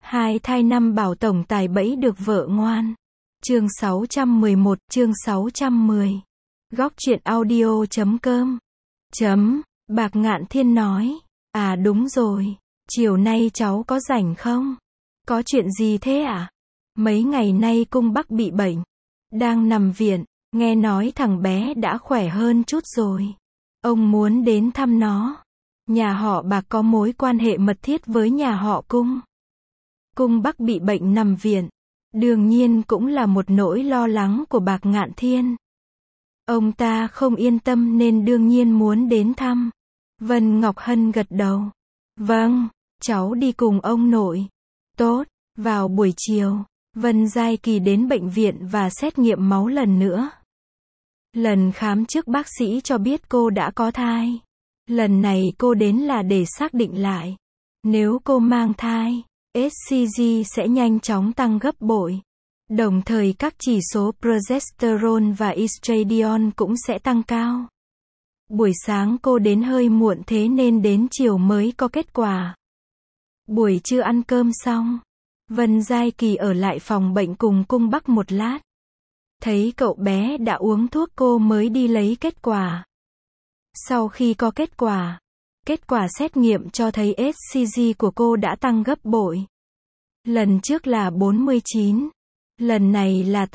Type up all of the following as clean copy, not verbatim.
Hai thai năm bảo tổng tài bẫy được vợ ngoan. Chương 611, chương 610. Góc truyện audio.com. Bạc Ngạn Thiên nói. À đúng rồi. Chiều nay cháu có rảnh không? Có chuyện gì thế ạ? Mấy ngày nay cung Bắc bị bệnh. Đang nằm viện. Nghe nói thằng bé đã khỏe hơn chút rồi. Ông muốn đến thăm nó. Nhà họ Bạc có mối quan hệ mật thiết với nhà họ Cung. Cung Bắc bị bệnh nằm viện. Đương nhiên cũng là một nỗi lo lắng của Bạc Ngạn Thiên. Ông ta không yên tâm nên đương nhiên muốn đến thăm. Vân Ngọc Hân gật đầu. Vâng, cháu đi cùng ông nội. Tốt, vào buổi chiều, Vân Giai Kỳ đến bệnh viện và xét nghiệm máu lần nữa. Lần khám trước bác sĩ cho biết cô đã có thai. Lần này cô đến là để xác định lại. Nếu cô mang thai, HCG sẽ nhanh chóng tăng gấp bội. Đồng thời các chỉ số progesterone và estradiol cũng sẽ tăng cao. Buổi sáng cô đến hơi muộn thế nên đến chiều mới có kết quả. Buổi trưa ăn cơm xong, Vân Giai Kỳ ở lại phòng bệnh cùng Cung Bắc một lát. Thấy cậu bé đã uống thuốc cô mới đi lấy kết quả. Sau khi có kết quả xét nghiệm cho thấy HCG của cô đã tăng gấp bội. Lần trước là 49, lần này là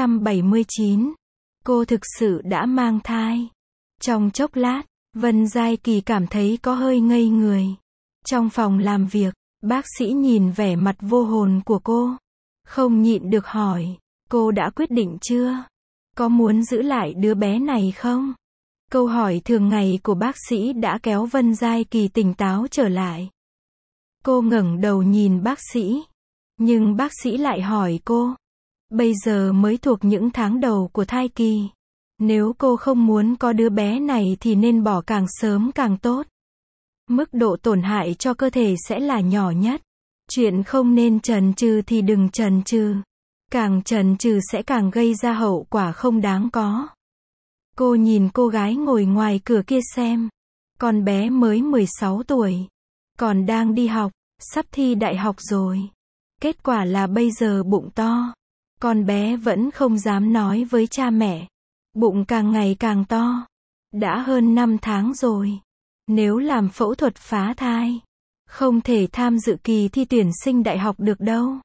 879. Cô thực sự đã mang thai. Trong chốc lát, Vân Giai Kỳ cảm thấy có hơi ngây người. Trong phòng làm việc, bác sĩ nhìn vẻ mặt vô hồn của cô, không nhịn được hỏi, cô đã quyết định chưa? Có muốn giữ lại đứa bé này không? Câu hỏi thường ngày của bác sĩ đã kéo Vân Giai Kỳ tỉnh táo trở lại. Cô ngẩng đầu nhìn bác sĩ. Nhưng bác sĩ lại hỏi cô. Bây giờ mới thuộc những tháng đầu của thai kỳ. Nếu cô không muốn có đứa bé này thì nên bỏ càng sớm càng tốt. Mức độ tổn hại cho cơ thể sẽ là nhỏ nhất. Chuyện không nên chần chừ thì đừng chần chừ. Càng chần chừ sẽ càng gây ra hậu quả không đáng có. Cô nhìn cô gái ngồi ngoài cửa kia xem. Con bé mới 16 tuổi. Còn đang đi học, sắp thi đại học rồi. Kết quả là bây giờ bụng to. Con bé vẫn không dám nói với cha mẹ. Bụng càng ngày càng to. Đã hơn 5 tháng rồi. Nếu làm phẫu thuật phá thai, không thể tham dự kỳ thi tuyển sinh đại học được đâu.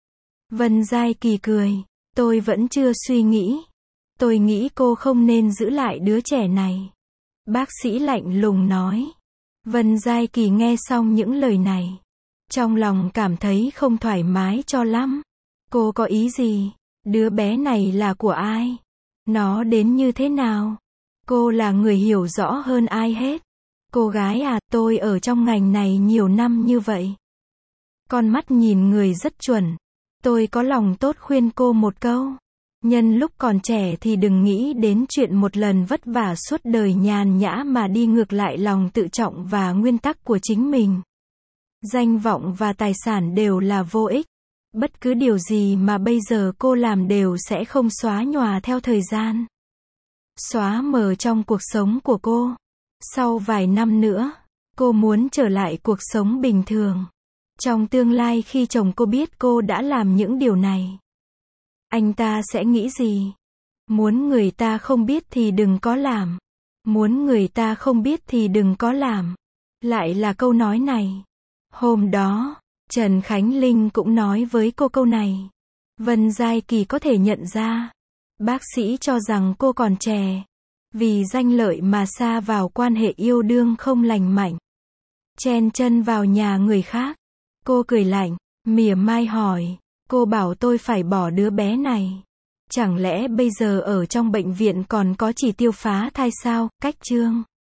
Vân Giai Kỳ cười. Tôi vẫn chưa suy nghĩ. Tôi nghĩ cô không nên giữ lại đứa trẻ này. Bác sĩ lạnh lùng nói. Vân Giai Kỳ nghe xong những lời này. Trong lòng cảm thấy không thoải mái cho lắm. Cô có ý gì? Đứa bé này là của ai? Nó đến như thế nào? Cô là người hiểu rõ hơn ai hết. Cô gái à, tôi ở trong ngành này nhiều năm như vậy. Con mắt nhìn người rất chuẩn. Tôi có lòng tốt khuyên cô một câu. Nhân lúc còn trẻ thì đừng nghĩ đến chuyện một lần vất vả suốt đời nhàn nhã mà đi ngược lại lòng tự trọng và nguyên tắc của chính mình. Danh vọng và tài sản đều là vô ích. Bất cứ điều gì mà bây giờ cô làm đều sẽ không xóa nhòa theo thời gian. Xóa mờ trong cuộc sống của cô. Sau vài năm nữa, cô muốn trở lại cuộc sống bình thường. Trong tương lai khi chồng cô biết cô đã làm những điều này, anh ta sẽ nghĩ gì? Muốn người ta không biết thì đừng có làm. Muốn người ta không biết thì đừng có làm. Lại là câu nói này. Hôm đó, Trần Khánh Linh cũng nói với cô câu này. Vân Giai Kỳ có thể nhận ra. Bác sĩ cho rằng cô còn trẻ. Vì danh lợi mà sa vào quan hệ yêu đương không lành mạnh. Chen chân vào nhà người khác. Cô cười lạnh, mỉa mai hỏi. Cô bảo tôi phải bỏ đứa bé này. Chẳng lẽ bây giờ ở trong bệnh viện còn có chỉ tiêu phá thai sao? Cách chương.